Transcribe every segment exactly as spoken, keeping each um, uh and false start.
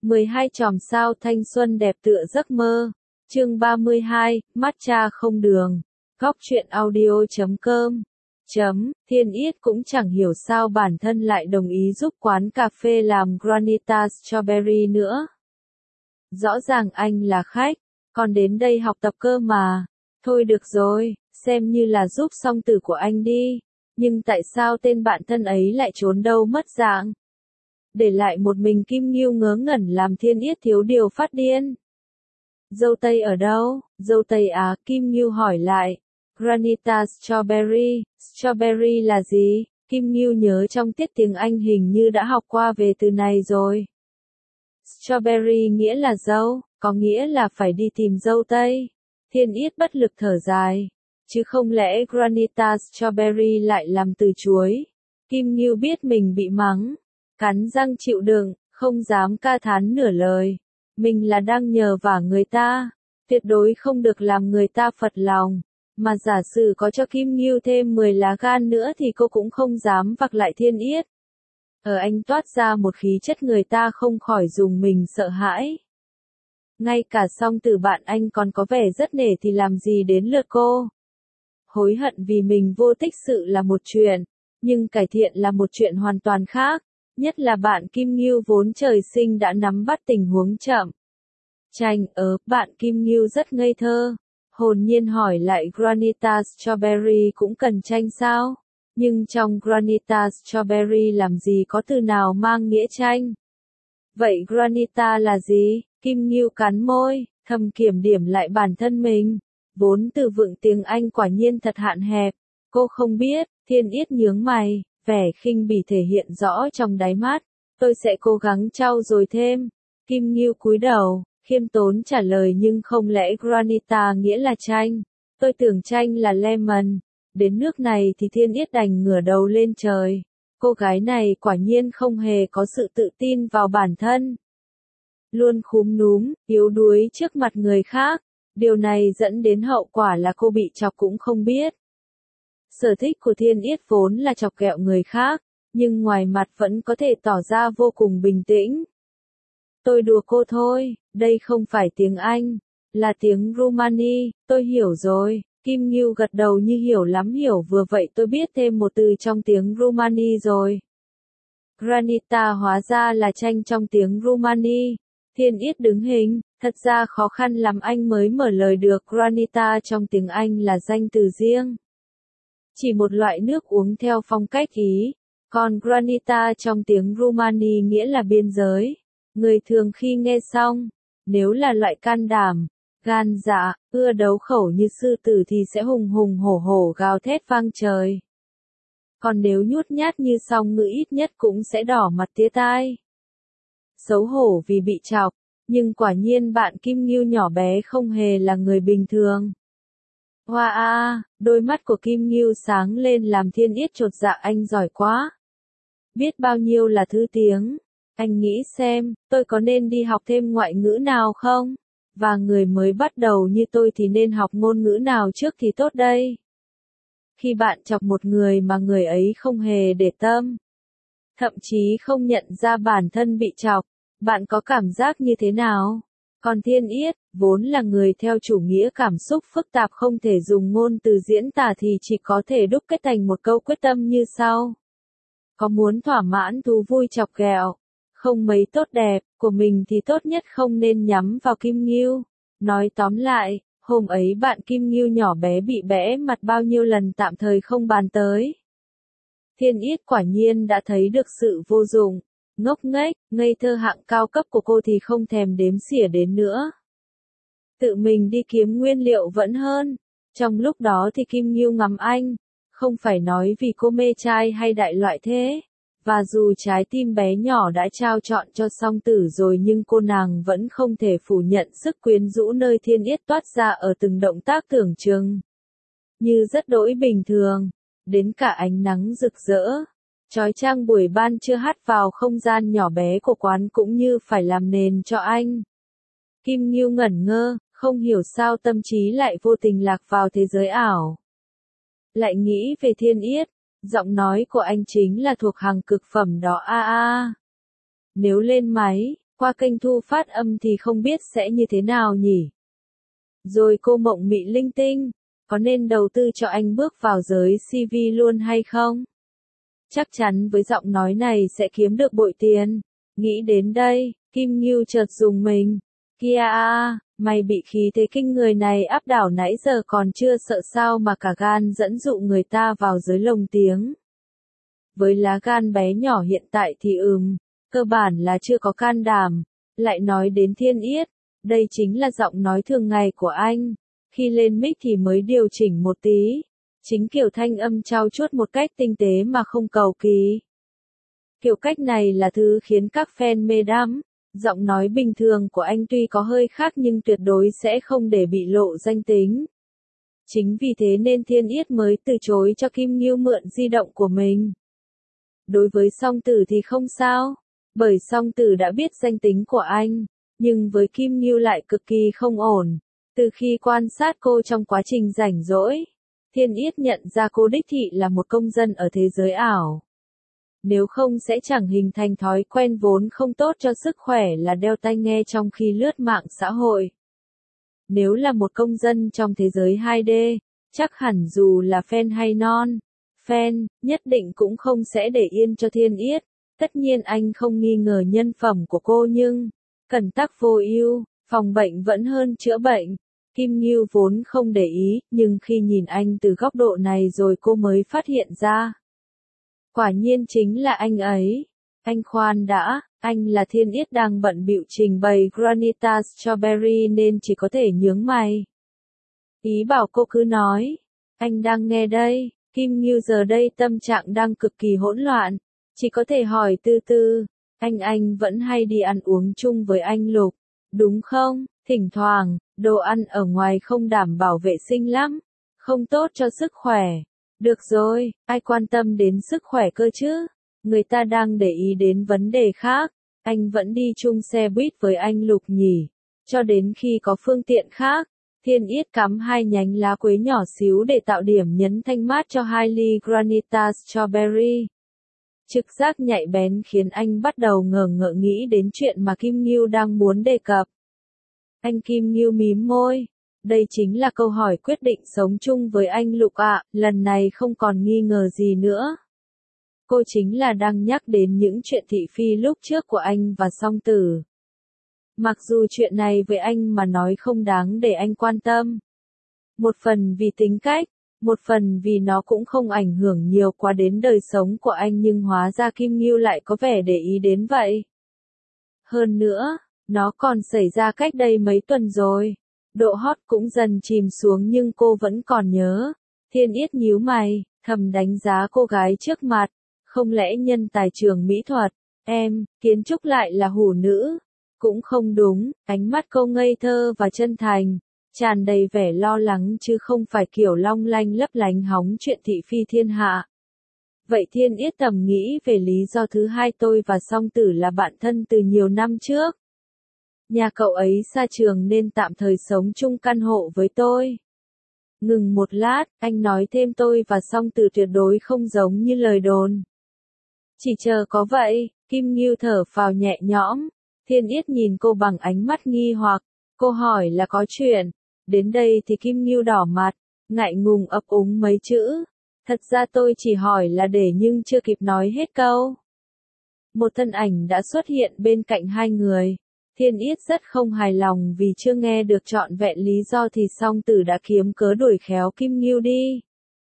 mười hai chòm sao thanh xuân đẹp tựa giấc mơ. Chương ba mươi hai, matcha không đường. Góc truyện audio chấm com. Chấm, Thiên Yết cũng chẳng hiểu sao bản thân lại đồng ý giúp quán cà phê làm granita strawberry nữa. Rõ ràng anh là khách, còn đến đây học tập cơ mà. Thôi được rồi, xem như là giúp song tử của anh đi. Nhưng tại sao tên bạn thân ấy lại trốn đâu mất dạng? Để lại một mình Kim Ngưu ngớ ngẩn làm Thiên Yết thiếu điều phát điên. Dâu tây ở đâu? Dâu tây à? Kim Ngưu hỏi lại. Granita strawberry, strawberry là gì? Kim Ngưu nhớ trong tiết tiếng Anh hình như đã học qua về từ này rồi. Strawberry nghĩa là dâu, có nghĩa là phải đi tìm dâu tây. Thiên Yết bất lực thở dài. Chứ không lẽ granita strawberry lại làm từ chuối? Kim Ngưu biết mình bị mắng. Cắn răng chịu đựng, không dám ca thán nửa lời. Mình là đang nhờ vả người ta. Tuyệt đối không được làm người ta phật lòng. Mà giả sử có cho Kim Ngưu thêm mười lá gan nữa thì cô cũng không dám vặc lại Thiên Yết. Ở anh toát ra một khí chất người ta không khỏi dùng mình sợ hãi. Ngay cả song tử bạn anh còn có vẻ rất nể thì làm gì đến lượt cô. Hối hận vì mình vô tích sự là một chuyện, nhưng cải thiện là một chuyện hoàn toàn khác. Nhất là bạn Kim Ngưu vốn trời sinh đã nắm bắt tình huống chậm. Chanh ớ, bạn Kim Ngưu rất ngây thơ. Hồn nhiên hỏi lại granita strawberry cũng cần chanh sao? Nhưng trong granita strawberry làm gì có từ nào mang nghĩa chanh? Vậy granita là gì? Kim Ngưu cắn môi, thầm kiểm điểm lại bản thân mình. Vốn từ vựng tiếng Anh quả nhiên thật hạn hẹp. Cô không biết. Thiên Yết nhướng mày, vẻ khinh bỉ thể hiện rõ trong đáy mắt. Tôi sẽ cố gắng trau dồi thêm. Kim Ngưu cúi đầu, khiêm tốn trả lời nhưng không lẽ granita nghĩa là chanh. Tôi tưởng chanh là lemon. Đến nước này thì Thiên Yết đành ngửa đầu lên trời. Cô gái này quả nhiên không hề có sự tự tin vào bản thân. Luôn khúm núm, yếu đuối trước mặt người khác. Điều này dẫn đến hậu quả là cô bị chọc cũng không biết. Sở thích của Thiên Yết vốn là chọc ghẹo người khác, nhưng ngoài mặt vẫn có thể tỏ ra vô cùng bình tĩnh. Tôi đùa cô thôi, đây không phải tiếng Anh, là tiếng Rumani, tôi hiểu rồi. Kim Ngưu gật đầu như hiểu lắm hiểu vừa vậy tôi biết thêm một từ trong tiếng Rumani rồi. Granita hóa ra là chanh trong tiếng Rumani. Thiên Yết đứng hình, thật ra khó khăn lắm anh mới mở lời được. Granita trong tiếng Anh là danh từ riêng. Chỉ một loại nước uống theo phong cách Ý, còn granita trong tiếng Rumani nghĩa là biên giới. Người thường khi nghe xong, nếu là loại can đảm, gan dạ, ưa đấu khẩu như sư tử thì sẽ hùng hùng hổ hổ gào thét vang trời. Còn nếu nhút nhát như song ngữ ít nhất cũng sẽ đỏ mặt tía tai. Xấu hổ vì bị chọc, nhưng quả nhiên bạn Kim Ngưu nhỏ bé không hề là người bình thường. Hoa a, đôi mắt của Kim Ngưu sáng lên làm Thiên Yết chột dạ anh giỏi quá. Biết bao nhiêu là thứ tiếng. Anh nghĩ xem, tôi có nên đi học thêm ngoại ngữ nào không? Và người mới bắt đầu như tôi thì nên học ngôn ngữ nào trước thì tốt đây? Khi bạn chọc một người mà người ấy không hề để tâm, thậm chí không nhận ra bản thân bị chọc, bạn có cảm giác như thế nào? Còn Thiên Yết, vốn là người theo chủ nghĩa cảm xúc phức tạp không thể dùng ngôn từ diễn tả thì chỉ có thể đúc kết thành một câu quyết tâm như sau. Có muốn thỏa mãn thú vui chọc ghẹo, không mấy tốt đẹp, của mình thì tốt nhất không nên nhắm vào Kim Ngưu. Nói tóm lại, hôm ấy bạn Kim Ngưu nhỏ bé bị bẽ mặt bao nhiêu lần tạm thời không bàn tới. Thiên Yết quả nhiên đã thấy được sự vô dụng. Ngốc nghếch, ngây thơ hạng cao cấp của cô thì không thèm đếm xỉa đến nữa. Tự mình đi kiếm nguyên liệu vẫn hơn. Trong lúc đó thì Kim Ngưu ngắm anh, không phải nói vì cô mê trai hay đại loại thế. Và dù trái tim bé nhỏ đã trao trọn cho song tử rồi nhưng cô nàng vẫn không thể phủ nhận sức quyến rũ nơi Thiên Yết toát ra ở từng động tác tưởng chừng. Như rất đỗi bình thường, đến cả ánh nắng rực rỡ. Chói chang buổi ban trưa hắt vào không gian nhỏ bé của quán cũng như phải làm nền cho anh. Kim Ngưu ngẩn ngơ, không hiểu sao tâm trí lại vô tình lạc vào thế giới ảo. Lại nghĩ về Thiên Yết, giọng nói của anh chính là thuộc hàng cực phẩm đó a a. Nếu lên máy, Qua kênh thu phát âm thì không biết sẽ như thế nào nhỉ? Rồi cô mộng mị linh tinh, có nên đầu tư cho anh bước vào giới xê vê luôn hay không? Chắc chắn với giọng nói này sẽ kiếm được bội tiền. Nghĩ đến đây, Kim Ngưu chợt dùng mình. Kia à, mày bị khí thế kinh người này áp đảo nãy giờ còn chưa sợ sao mà cả gan dẫn dụ người ta vào giới lồng tiếng. Với lá gan bé nhỏ hiện tại thì ừm, cơ bản là chưa có can đảm. Lại nói đến Thiên Yết, đây chính là giọng nói thường ngày của anh. Khi lên mic thì mới điều chỉnh một tí. Chính kiểu thanh âm trau chuốt một cách tinh tế mà không cầu kỳ. Kiểu cách này là thứ khiến các fan mê đắm. Giọng nói bình thường của anh tuy có hơi khác nhưng tuyệt đối sẽ không để bị lộ danh tính. Chính vì thế nên Thiên Yết mới từ chối cho Kim Ngưu mượn di động của mình. Đối với Song Tử thì không sao, bởi Song Tử đã biết danh tính của anh, nhưng với Kim Ngưu lại cực kỳ không ổn. Từ khi quan sát cô trong quá trình rảnh rỗi, Thiên Yết nhận ra cô đích thị là một công dân ở thế giới ảo. Nếu không sẽ chẳng hình thành thói quen vốn không tốt cho sức khỏe là đeo tai nghe trong khi lướt mạng xã hội. Nếu là một công dân trong thế giới hai D, chắc hẳn dù là fan hay non, fan, nhất định cũng không sẽ để yên cho Thiên Yết. Tất nhiên anh không nghi ngờ nhân phẩm của cô nhưng, cẩn tắc vô ưu, phòng bệnh vẫn hơn chữa bệnh. Kim Ngưu vốn không để ý, nhưng khi nhìn anh từ góc độ này rồi cô mới phát hiện ra. Quả nhiên chính là anh ấy. Anh khoan đã, anh là Thiên Yết đang bận bịu trình bày Granita Strawberry nên chỉ có thể nhướng mày. Ý bảo cô cứ nói. Anh đang nghe đây. Kim Ngưu giờ đây tâm trạng đang cực kỳ hỗn loạn. Chỉ có thể hỏi từ từ. Anh anh vẫn hay đi ăn uống chung với anh Lục. Đúng không? Thỉnh thoảng, đồ ăn ở ngoài không đảm bảo vệ sinh lắm. Không tốt cho sức khỏe. Được rồi, ai quan tâm đến sức khỏe cơ chứ? Người ta đang để ý đến vấn đề khác. Anh vẫn đi chung xe buýt với anh Lục nhỉ. Cho đến khi có phương tiện khác, Thiên Yết cắm hai nhánh lá quế nhỏ xíu để tạo điểm nhấn thanh mát cho hai ly Granita Strawberry. Trực giác nhạy bén khiến anh bắt đầu ngờ ngợ nghĩ đến chuyện mà Kim Ngưu đang muốn đề cập. Anh Kim Ngưu mím môi. Đây chính là câu hỏi quyết định sống chung với anh Lục ạ, lần này không còn nghi ngờ gì nữa. Cô chính là đang nhắc đến những chuyện thị phi lúc trước của anh và Song Tử. Mặc dù chuyện này với anh mà nói không đáng để anh quan tâm. Một phần vì tính cách, một phần vì nó cũng không ảnh hưởng nhiều quá đến đời sống của anh nhưng hóa ra Kim Ngưu lại có vẻ để ý đến vậy. Hơn nữa, nó còn xảy ra cách đây mấy tuần rồi. Độ hot cũng dần chìm xuống nhưng cô vẫn còn nhớ. Thiên Yết nhíu mày, thầm đánh giá cô gái trước mặt. Không lẽ nhân tài trường mỹ thuật, em, kiến trúc lại là hủ nữ? Cũng không đúng, ánh mắt cô ngây thơ và chân thành, tràn đầy vẻ lo lắng chứ không phải kiểu long lanh lấp lánh hóng chuyện thị phi thiên hạ. Vậy Thiên Yết tầm nghĩ về lý do thứ hai tôi và Song Tử là bạn thân từ nhiều năm trước. Nhà cậu ấy xa trường nên tạm thời sống chung căn hộ với tôi. Ngừng một lát, anh nói thêm tôi và Song Tử tuyệt đối không giống như lời đồn. Chỉ chờ có vậy, Kim Ngưu thở phào nhẹ nhõm. Thiên Yết nhìn cô bằng ánh mắt nghi hoặc. Cô hỏi là có chuyện. Đến đây thì Kim Ngưu đỏ mặt, ngại ngùng ấp úng mấy chữ. Thật ra tôi chỉ hỏi là để nhưng chưa kịp nói hết câu. Một thân ảnh đã xuất hiện bên cạnh hai người. Thiên Yết rất không hài lòng vì chưa nghe được trọn vẹn lý do thì Song Tử đã kiếm cớ đuổi khéo Kim Ngưu đi.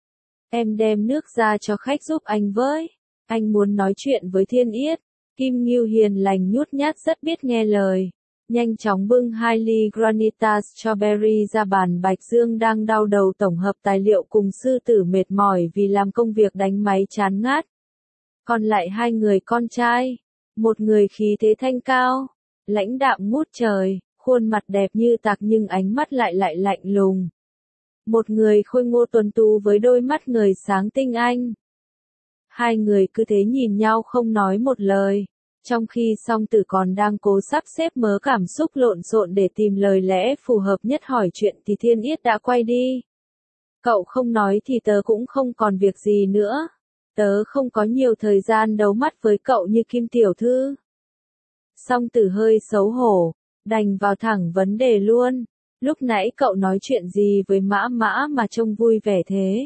Em đem nước ra cho khách giúp anh với. Anh muốn nói chuyện với Thiên Yết. Kim Ngưu hiền lành nhút nhát rất biết nghe lời. Nhanh chóng bưng hai ly Granita Strawberry ra bàn. Bạch Dương đang đau đầu tổng hợp tài liệu cùng Sư Tử mệt mỏi vì làm công việc đánh máy chán ngắt. Còn lại hai người con trai. Một người khí thế thanh cao, lãnh đạm ngút trời, khuôn mặt đẹp như tạc nhưng ánh mắt lại lại lạnh lùng. Một người khôi ngô tuấn tú với đôi mắt người sáng tinh anh. Hai người cứ thế nhìn nhau không nói một lời. Trong khi Song Tử còn đang cố sắp xếp mớ cảm xúc lộn xộn để tìm lời lẽ phù hợp nhất hỏi chuyện thì Thiên Yết đã quay đi. Cậu không nói thì tớ cũng không còn việc gì nữa. Tớ không có nhiều thời gian đấu mắt với cậu như Kim tiểu thư. Song Tử hơi xấu hổ, đành vào thẳng vấn đề luôn. Lúc nãy cậu nói chuyện gì với Mã Mã mà trông vui vẻ thế?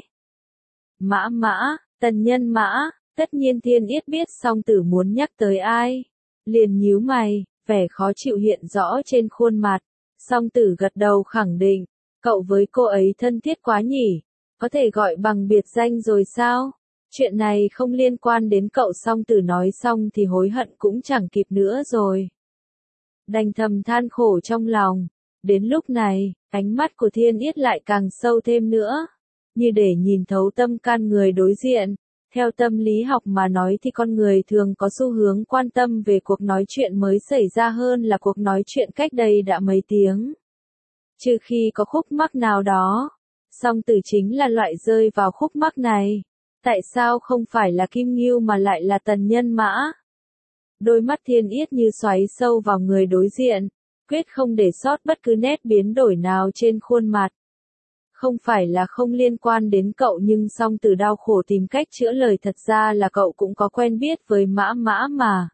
Mã Mã, Tần Nhân Mã, tất nhiên Thiên Yết biết Song Tử muốn nhắc tới ai. Liền nhíu mày, vẻ khó chịu hiện rõ trên khuôn mặt. Song Tử gật đầu khẳng định, cậu với cô ấy thân thiết quá nhỉ, có thể gọi bằng biệt danh rồi sao? Chuyện này không liên quan đến cậu. Song Tử nói xong thì hối hận cũng chẳng kịp nữa rồi. Đành thầm than khổ trong lòng. Đến lúc này, ánh mắt của Thiên Yết lại càng sâu thêm nữa, như để nhìn thấu tâm can người đối diện. Theo tâm lý học mà nói thì con người thường có xu hướng quan tâm về cuộc nói chuyện mới xảy ra hơn là cuộc nói chuyện cách đây đã mấy tiếng. Trừ khi có khúc mắc nào đó. Song Tử chính là loại rơi vào khúc mắc này. Tại sao không phải là Kim Ngưu mà lại là Tần Nhân Mã? Đôi mắt Thiên Yết như xoáy sâu vào người đối diện, quyết không để sót bất cứ nét biến đổi nào trên khuôn mặt. Không phải là không liên quan đến cậu, nhưng Song Tử đau khổ tìm cách chữa lời, thật ra là cậu cũng có quen biết với Mã Mã mà.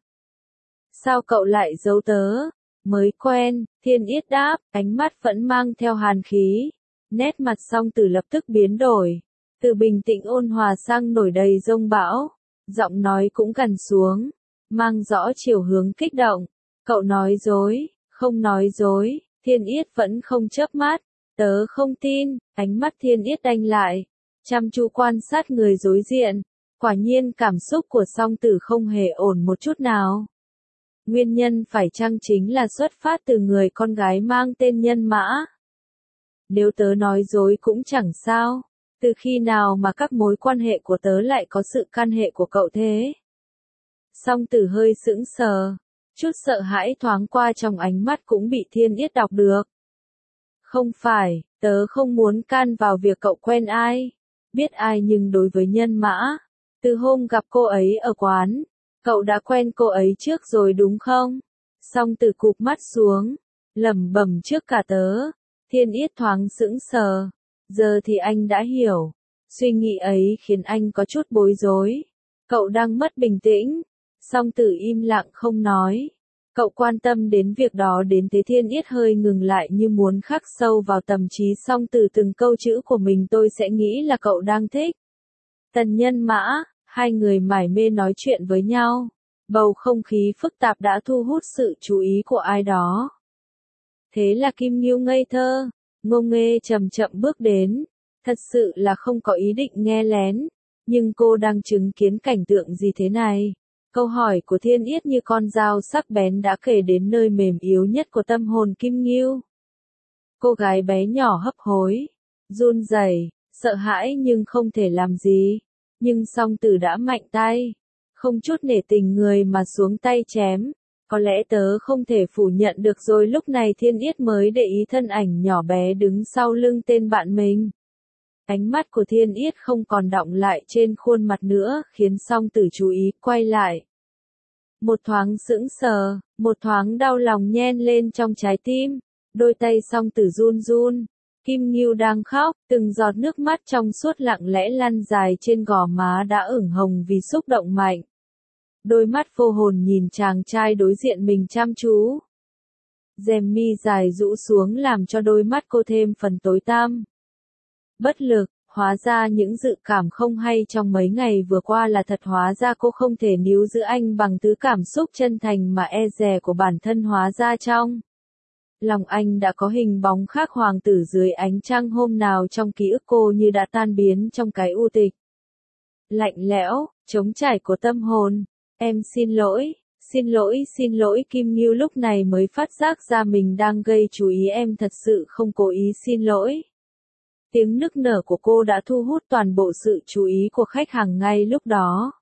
Sao cậu lại giấu tớ? Mới quen, Thiên Yết đáp, ánh mắt vẫn mang theo hàn khí. Nét mặt Song Tử lập tức biến đổi, từ bình tĩnh ôn hòa sang nổi đầy giông bão. Giọng nói cũng gằn xuống, mang rõ chiều hướng kích động. Cậu nói dối, không nói dối. Thiên Yết vẫn không chớp mắt. Tớ không tin. Ánh mắt Thiên Yết đanh lại, chăm chú quan sát người đối diện. Quả nhiên cảm xúc của Song Tử không hề ổn một chút nào. Nguyên nhân phải chăng chính là xuất phát từ người con gái mang tên Nhân Mã? Nếu tớ nói dối cũng chẳng sao. Từ khi nào mà các mối quan hệ của tớ lại có sự can hệ của cậu thế? Song Tử hơi sững sờ, chút sợ hãi thoáng qua trong ánh mắt cũng bị Thiên Yết đọc được. Không phải, tớ không muốn can vào việc cậu quen ai, biết ai, nhưng đối với Nhân Mã, từ hôm gặp cô ấy ở quán, cậu đã quen cô ấy trước rồi đúng không? Song Tử cụp mắt xuống, lẩm bẩm, trước cả tớ. Thiên Yết thoáng sững sờ, giờ thì anh đã hiểu. Suy nghĩ ấy khiến anh có chút bối rối. Cậu đang mất bình tĩnh. Song Tử im lặng không nói. Cậu quan tâm đến việc đó đến thế? Thiên Yết hơi ngừng lại như muốn khắc sâu vào tâm trí Song Tử từng câu chữ của mình. Tôi sẽ nghĩ là cậu đang thích Tần Nhân Mã. Hai người mải mê nói chuyện với nhau. Bầu không khí phức tạp đã thu hút sự chú ý của ai đó. Thế là Kim Ngưu ngây thơ, ngô nghê chậm chậm bước đến. Thật sự là không có ý định nghe lén. Nhưng cô đang chứng kiến cảnh tượng gì thế này? Câu hỏi của Thiên Yết như con dao sắc bén đã kề đến nơi mềm yếu nhất của tâm hồn Kim Ngưu. Cô gái bé nhỏ hấp hối, run rẩy, sợ hãi nhưng không thể làm gì. Nhưng Song Tử đã mạnh tay, không chút nể tình người mà xuống tay chém. Có lẽ tớ không thể phủ nhận được rồi. Lúc này Thiên Yết mới để ý thân ảnh nhỏ bé đứng sau lưng tên bạn mình. Ánh mắt của Thiên Yết không còn đọng lại trên khuôn mặt nữa, khiến Song Tử chú ý, quay lại. Một thoáng sững sờ, một thoáng đau lòng nhen lên trong trái tim. Đôi tay Song Tử run run. Kim Ngưu đang khóc, từng giọt nước mắt trong suốt lặng lẽ lăn dài trên gò má đã ửng hồng vì xúc động mạnh. Đôi mắt vô hồn nhìn chàng trai đối diện mình chăm chú. Rèm mi dài rũ xuống làm cho đôi mắt cô thêm phần tối tăm. Bất lực, hóa ra những dự cảm không hay trong mấy ngày vừa qua là thật, hóa ra cô không thể níu giữ anh bằng thứ cảm xúc chân thành mà e dè của bản thân, hóa ra trong lòng anh đã có hình bóng khác hoàng tử dưới ánh trăng hôm nào trong ký ức cô như đã tan biến trong cái u tịch lạnh lẽo, trống trải của tâm hồn. Em xin lỗi, xin lỗi, xin lỗi. Kim Ngưu lúc này mới phát giác ra mình đang gây chú ý. Em thật sự không cố ý, xin lỗi. Tiếng nức nở của cô đã thu hút toàn bộ sự chú ý của khách hàng ngay lúc đó.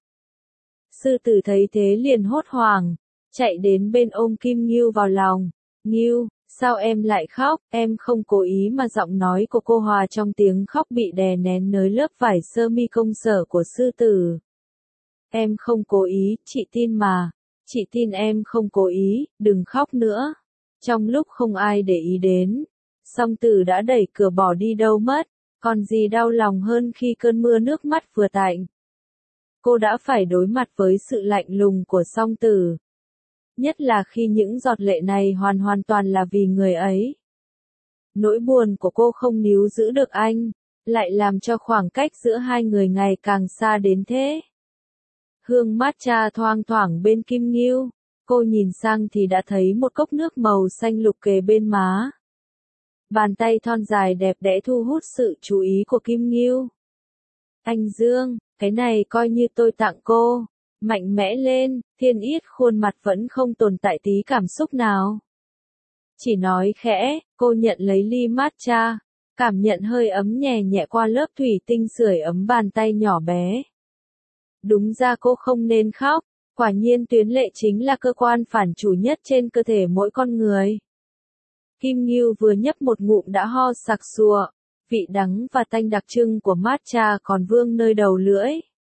Sư tử thấy thế liền hốt hoảng, chạy đến bên ôm Kim Ngưu vào lòng. Ngưu, sao em lại khóc? Em không cố ý mà. Giọng nói của cô hòa trong tiếng khóc bị đè nén nơi lớp vải sơ mi công sở của sư tử. Em không cố ý, chị tin mà. Chị tin em không cố ý, đừng khóc nữa. Trong lúc không ai để ý đến, Song Tử đã đẩy cửa bỏ đi đâu mất. Còn gì đau lòng hơn khi cơn mưa nước mắt vừa tạnh. Cô đã phải đối mặt với sự lạnh lùng của Song Tử. nhất là khi những giọt lệ này hoàn hoàn toàn là vì người ấy. Nỗi buồn của cô không níu giữ được anh, lại làm cho khoảng cách giữa hai người ngày càng xa đến thế. Hương matcha thoang thoảng bên Kim Ngưu, cô nhìn sang thì đã thấy một cốc nước màu xanh lục kề bên má. Bàn tay thon dài đẹp đẽ thu hút sự chú ý của Kim Ngưu. Anh Dương, cái này coi như tôi tặng cô. Mạnh mẽ lên, Thiên Yết khuôn mặt vẫn không tồn tại tí cảm xúc nào. Chỉ nói khẽ, cô nhận lấy ly matcha, cảm nhận hơi ấm nhẹ nhẹ qua lớp thủy tinh sưởi ấm bàn tay nhỏ bé. Đúng ra cô không nên khóc, quả nhiên tuyến lệ chính là cơ quan phản chủ nhất trên cơ thể mỗi con người. Kim Ngưu vừa nhấp một ngụm đã ho sặc sụa, vị đắng và tanh đặc trưng của matcha còn vương nơi đầu lưỡi.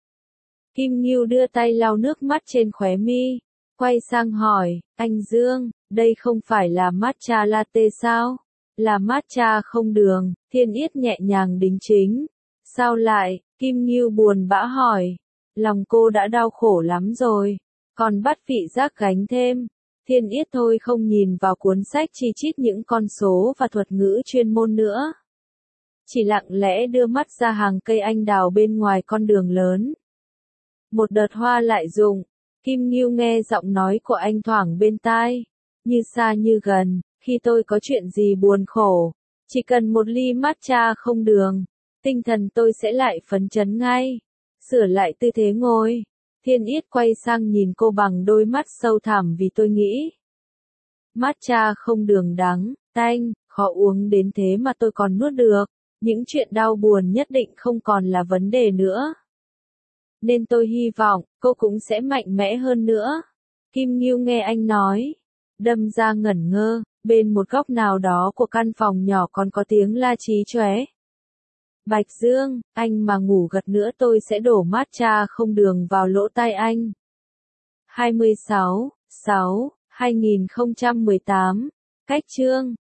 Kim Ngưu đưa tay lau nước mắt trên khóe mi, quay sang hỏi, anh Dương, đây không phải là matcha latte sao? Là matcha không đường, Thiên Yết nhẹ nhàng đính chính. Sao lại, Kim Ngưu buồn bã hỏi. Lòng cô đã đau khổ lắm rồi, còn bắt vị giác gánh thêm. Thiên Yết thôi không nhìn vào cuốn sách chi chít những con số và thuật ngữ chuyên môn nữa. Chỉ lặng lẽ đưa mắt ra hàng cây anh đào bên ngoài con đường lớn. Một đợt hoa lại rụng, Kim Ngưu nghe giọng nói của anh thoảng bên tai, như xa như gần, khi tôi có chuyện gì buồn khổ, chỉ cần một ly matcha không đường, tinh thần tôi sẽ lại phấn chấn ngay. Sửa lại tư thế ngồi, Thiên Yết quay sang nhìn cô bằng đôi mắt sâu thẳm vì tôi nghĩ. Matcha không đường đắng, tanh, khó uống đến thế mà tôi còn nuốt được, những chuyện đau buồn nhất định không còn là vấn đề nữa. Nên tôi hy vọng, cô cũng sẽ mạnh mẽ hơn nữa. Kim Ngưu nghe anh nói, đâm ra ngẩn ngơ, bên một góc nào đó của căn phòng nhỏ còn có tiếng la chí chóe. Bạch Dương, anh mà ngủ gật nữa tôi sẽ đổ matcha không đường vào lỗ tai anh. hai mươi sáu, sáu, hai nghìn không trăm mười tám, cách chương.